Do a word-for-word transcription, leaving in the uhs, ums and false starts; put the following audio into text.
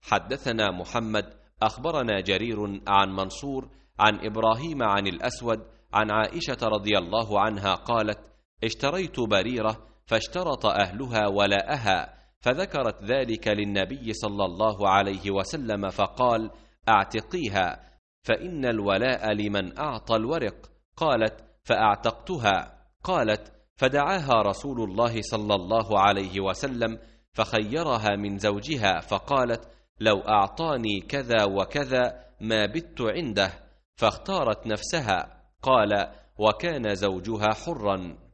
حدثنا محمد أخبرنا جرير عن منصور عن إبراهيم عن الأسود عن عائشة رضي الله عنها قالت: اشتريت بريرة فاشترط أهلها ولاءها، فذكرت ذلك للنبي صلى الله عليه وسلم فقال: اعتقيها فإن الولاء لمن أعطى الورق. قالت: فأعتقتها. قالت: فدعاها رسول الله صلى الله عليه وسلم فخيرها من زوجها، فقالت: لو أعطاني كذا وكذا ما بت عنده، فاختارت نفسها. قال: وكان زوجها حرا.